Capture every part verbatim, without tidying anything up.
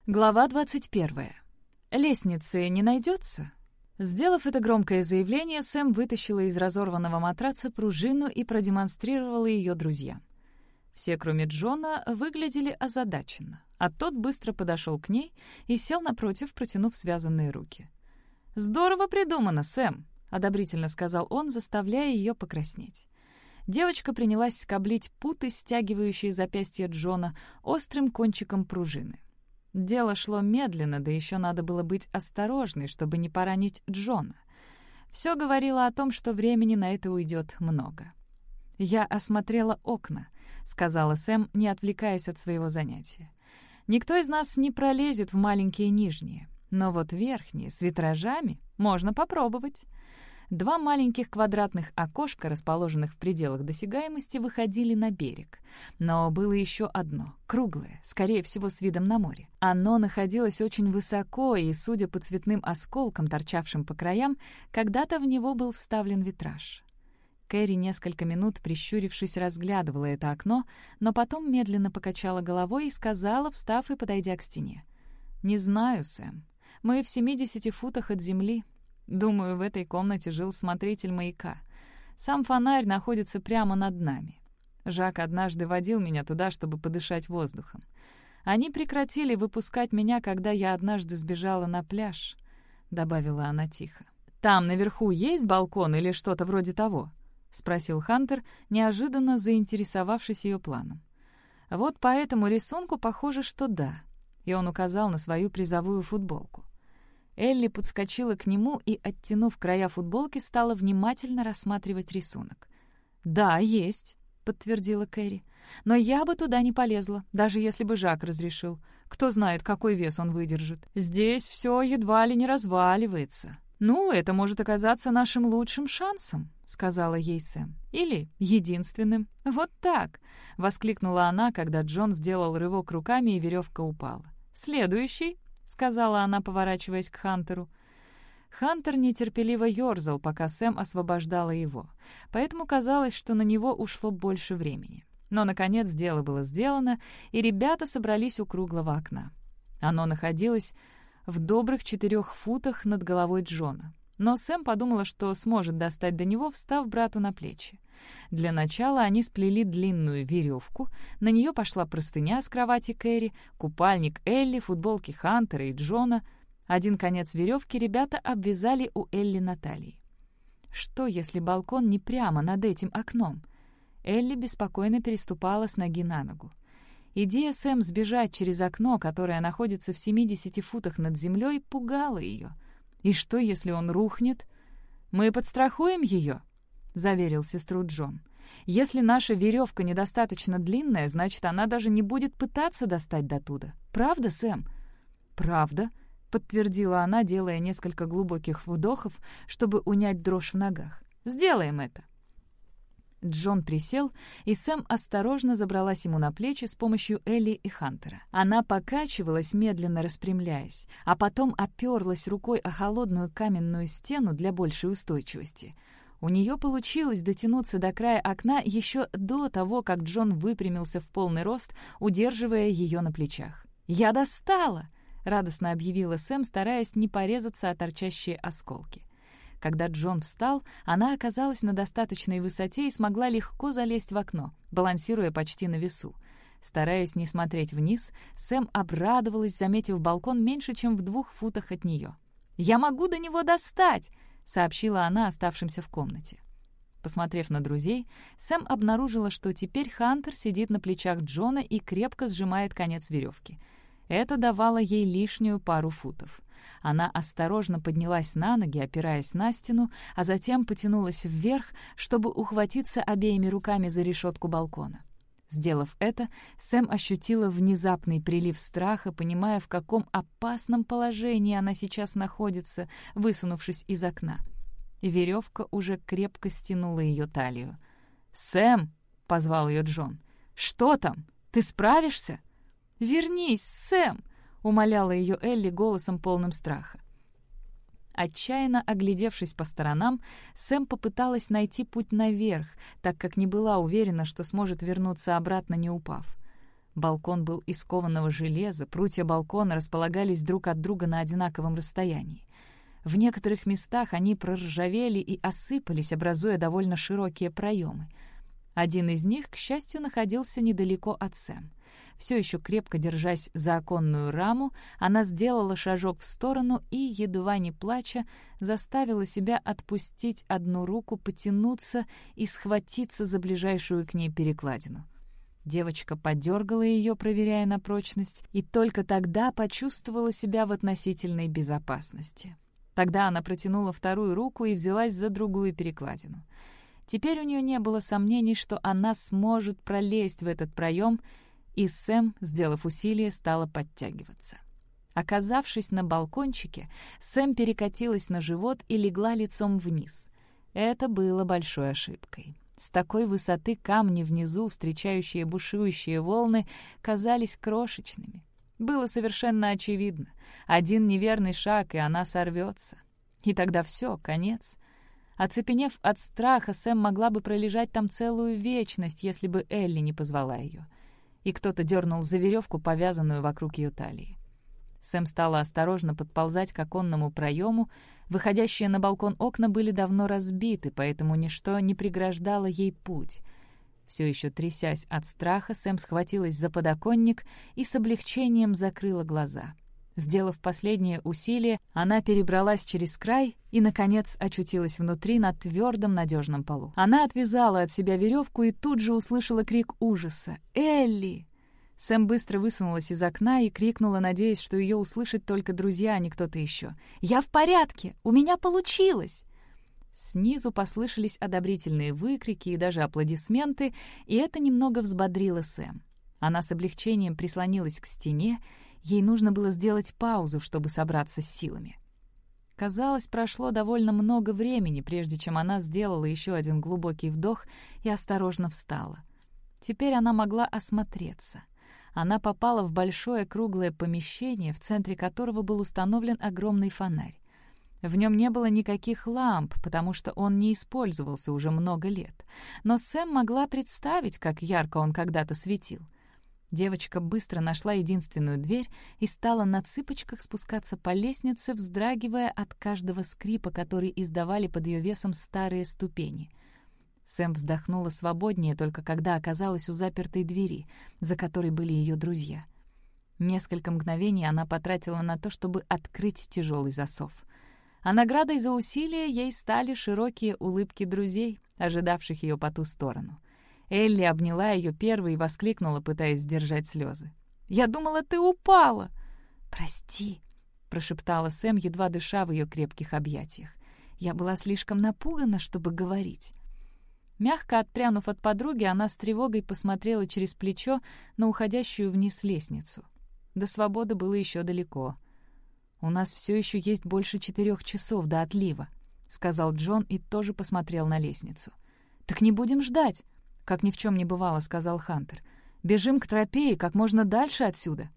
Глава двадцать первая. «Лестницы не найдется?» Сделав это громкое заявление, Сэм вытащила из разорванного матраца пружину и продемонстрировала ее друзьям. Все, кроме Джона, выглядели озадаченно, а тот быстро подошел к ней и сел напротив, протянув связанные руки. «Здорово придумано, Сэм!» — одобрительно сказал он, заставляя ее покраснеть. Девочка принялась скоблить путы, стягивающие запястья Джона, острым кончиком пружины. Дело шло медленно, да еще надо было быть осторожной, чтобы не поранить Джона. Все говорило о том, что времени на это уйдет много. «Я осмотрела окна», — сказала Сэм, не отвлекаясь от своего занятия. «Никто из нас не пролезет в маленькие нижние, но вот верхние, с витражами, можно попробовать». Два маленьких квадратных окошка, расположенных в пределах досягаемости, выходили на берег. Но было еще одно, круглое, скорее всего, с видом на море. Оно находилось очень высоко, и, судя по цветным осколкам, торчавшим по краям, когда-то в него был вставлен витраж. Кэрри несколько минут, прищурившись, разглядывала это окно, но потом медленно покачала головой и сказала, встав и подойдя к стене: «Не знаю, Сэм. Мы в семидесяти футах от земли. Думаю, в этой комнате жил смотритель маяка. Сам фонарь находится прямо над нами. Жак однажды водил меня туда, чтобы подышать воздухом. Они прекратили выпускать меня, когда я однажды сбежала на пляж», — добавила она тихо. «Там наверху есть балкон или что-то вроде того?» — спросил Хантер, неожиданно заинтересовавшись ее планом. «Вот по этому рисунку похоже, что да», — и он указал на свою призовую футболку. Элли подскочила к нему и, оттянув края футболки, стала внимательно рассматривать рисунок. «Да, есть», — подтвердила Кэрри. «Но я бы туда не полезла, даже если бы Жак разрешил. Кто знает, какой вес он выдержит. Здесь все едва ли не разваливается». «Ну, это может оказаться нашим лучшим шансом», — сказала ей Сэм. «Или единственным. Вот так», — воскликнула она, когда Джон сделал рывок руками, и веревка упала. «Следующий», — сказала она, поворачиваясь к Хантеру. Хантер нетерпеливо ёрзал, пока Сэм освобождала его, поэтому казалось, что на него ушло больше времени. Но, наконец, дело было сделано, и ребята собрались у круглого окна. Оно находилось в добрых четырех футах над головой Джона, но Сэм подумала, что сможет достать до него, встав брату на плечи. Для начала они сплели длинную веревку, на нее пошла простыня с кровати Кэрри, купальник Элли, футболки Хантера и Джона. Один конец веревки ребята обвязали у Элли на талии. Что, если балкон не прямо над этим окном? Элли беспокойно переступала с ноги на ногу. Идея Сэм сбежать через окно, которое находится в семидесяти футах над землей, пугала ее. И что, если он рухнет? «Мы подстрахуем ее», — заверил сестру Джон. «Если наша веревка недостаточно длинная, значит, она даже не будет пытаться достать дотуда. Правда, Сэм?» «Правда», — подтвердила она, делая несколько глубоких вдохов, чтобы унять дрожь в ногах. «Сделаем это». Джон присел, и Сэм осторожно забралась ему на плечи с помощью Элли и Хантера. Она покачивалась, медленно распрямляясь, а потом оперлась рукой о холодную каменную стену для большей устойчивости. У нее получилось дотянуться до края окна еще до того, как Джон выпрямился в полный рост, удерживая ее на плечах. «Я достала!» — радостно объявила Сэм, стараясь не порезаться о торчащие осколки. Когда Джон встал, она оказалась на достаточной высоте и смогла легко залезть в окно, балансируя почти на весу. Стараясь не смотреть вниз, Сэм обрадовалась, заметив балкон меньше, чем в двух футах от нее. «Я могу до него достать!» — сообщила она оставшимся в комнате. Посмотрев на друзей, Сэм обнаружила, что теперь Хантер сидит на плечах Джона и крепко сжимает конец веревки. Это давало ей лишнюю пару футов. Она осторожно поднялась на ноги, опираясь на стену, а затем потянулась вверх, чтобы ухватиться обеими руками за решетку балкона. Сделав это, Сэм ощутила внезапный прилив страха, понимая, в каком опасном положении она сейчас находится, высунувшись из окна. Веревка уже крепко стянула ее талию. «Сэм!» — позвал ее Джон. «Что там? Ты справишься?» «Вернись, Сэм!» — умоляла ее Элли голосом полным страха. Отчаянно оглядевшись по сторонам, Сэм попыталась найти путь наверх, так как не была уверена, что сможет вернуться обратно, не упав. Балкон был из кованого железа, прутья балкона располагались друг от друга на одинаковом расстоянии. В некоторых местах они проржавели и осыпались, образуя довольно широкие проемы. Один из них, к счастью, находился недалеко от Сэм. Все еще крепко держась за оконную раму, она сделала шажок в сторону и, едва не плача, заставила себя отпустить одну руку, потянуться и схватиться за ближайшую к ней перекладину. Девочка подергала ее, проверяя на прочность, и только тогда почувствовала себя в относительной безопасности. Тогда она протянула вторую руку и взялась за другую перекладину. Теперь у нее не было сомнений, что она сможет пролезть в этот проем, и Сэм, сделав усилие, стала подтягиваться. Оказавшись на балкончике, Сэм перекатилась на живот и легла лицом вниз. Это было большой ошибкой. С такой высоты камни внизу, встречающие бушующие волны, казались крошечными. Было совершенно очевидно. Один неверный шаг, и она сорвется. И тогда все, конец. Оцепенев от страха, Сэм могла бы пролежать там целую вечность, если бы Элли не позвала ее. И кто-то дернул за веревку, повязанную вокруг ее талии. Сэм стала осторожно подползать к оконному проему. Выходящие на балкон окна были давно разбиты, поэтому ничто не преграждало ей путь. Все еще трясясь от страха, Сэм схватилась за подоконник и с облегчением закрыла глаза. Сделав последнее усилие, она перебралась через край и, наконец, очутилась внутри на твердом надежном полу. Она отвязала от себя веревку и тут же услышала крик ужаса. «Элли!» Сэм быстро высунулась из окна и крикнула, надеясь, что ее услышат только друзья, а не кто-то еще. «Я в порядке! У меня получилось!» Снизу послышались одобрительные выкрики и даже аплодисменты, и это немного взбодрило Сэм. Она с облегчением прислонилась к стене. Ей нужно было сделать паузу, чтобы собраться с силами. Казалось, прошло довольно много времени, прежде чем она сделала еще один глубокий вдох и осторожно встала. Теперь она могла осмотреться. Она попала в большое круглое помещение, в центре которого был установлен огромный фонарь. В нем не было никаких ламп, потому что он не использовался уже много лет. Но Сэм могла представить, как ярко он когда-то светил. Девочка быстро нашла единственную дверь и стала на цыпочках спускаться по лестнице, вздрагивая от каждого скрипа, который издавали под ее весом старые ступени. Сэм вздохнула свободнее только когда оказалась у запертой двери, за которой были ее друзья. Несколько мгновений она потратила на то, чтобы открыть тяжелый засов. А наградой за усилия ей стали широкие улыбки друзей, ожидавших ее по ту сторону. Элли обняла ее первой и воскликнула, пытаясь сдержать слезы. «Я думала, ты упала!» «Прости», — прошептала Сэм, едва дыша в ее крепких объятиях. «Я была слишком напугана, чтобы говорить». Мягко отпрянув от подруги, она с тревогой посмотрела через плечо на уходящую вниз лестницу. До свободы было еще далеко. «У нас все еще есть больше четырех часов до отлива», — сказал Джон и тоже посмотрел на лестницу. «Так не будем ждать», — как ни в чем не бывало, — сказал Хантер. «Бежим к тропе и как можно дальше отсюда».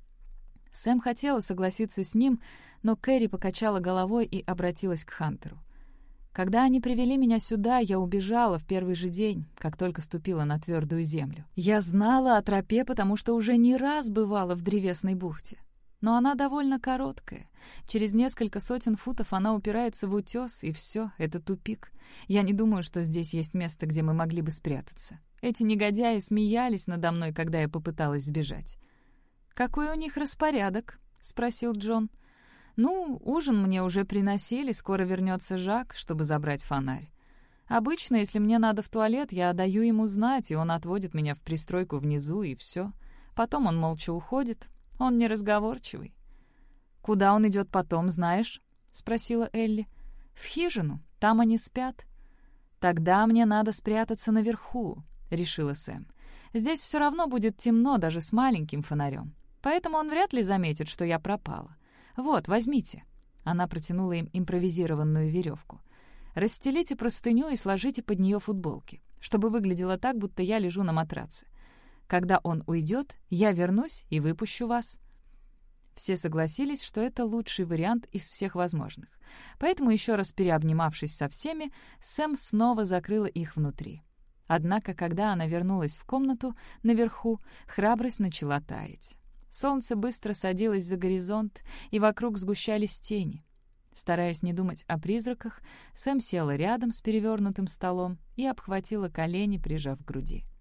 Сэм хотела согласиться с ним, но Кэрри покачала головой и обратилась к Хантеру. «Когда они привели меня сюда, я убежала в первый же день, как только ступила на твердую землю. Я знала о тропе, потому что уже не раз бывала в древесной бухте. Но она довольно короткая. Через несколько сотен футов она упирается в утес, и все, это тупик. Я не думаю, что здесь есть место, где мы могли бы спрятаться. Эти негодяи смеялись надо мной, когда я попыталась сбежать». «Какой у них распорядок?» — спросил Джон. «Ну, ужин мне уже приносили, скоро вернется Жак, чтобы забрать фонарь. Обычно, если мне надо в туалет, я даю ему знать, и он отводит меня в пристройку внизу, и все. Потом он молча уходит. Он неразговорчивый». «Куда он идет потом, знаешь?» — спросила Элли. «В хижину. Там они спят». «Тогда мне надо спрятаться наверху», — решила Сэм. «Здесь все равно будет темно даже с маленьким фонарем. Поэтому он вряд ли заметит, что я пропала. Вот, возьмите». Она протянула им импровизированную веревку. «Расстелите простыню и сложите под нее футболки, чтобы выглядело так, будто я лежу на матраце. Когда он уйдет, я вернусь и выпущу вас». Все согласились, что это лучший вариант из всех возможных. Поэтому, еще раз переобнимавшись со всеми, Сэм снова закрыла их внутри. Однако, когда она вернулась в комнату наверху, храбрость начала таять. Солнце быстро садилось за горизонт, и вокруг сгущались тени. Стараясь не думать о призраках, Сэм села рядом с перевернутым столом и обхватила колени, прижав к груди.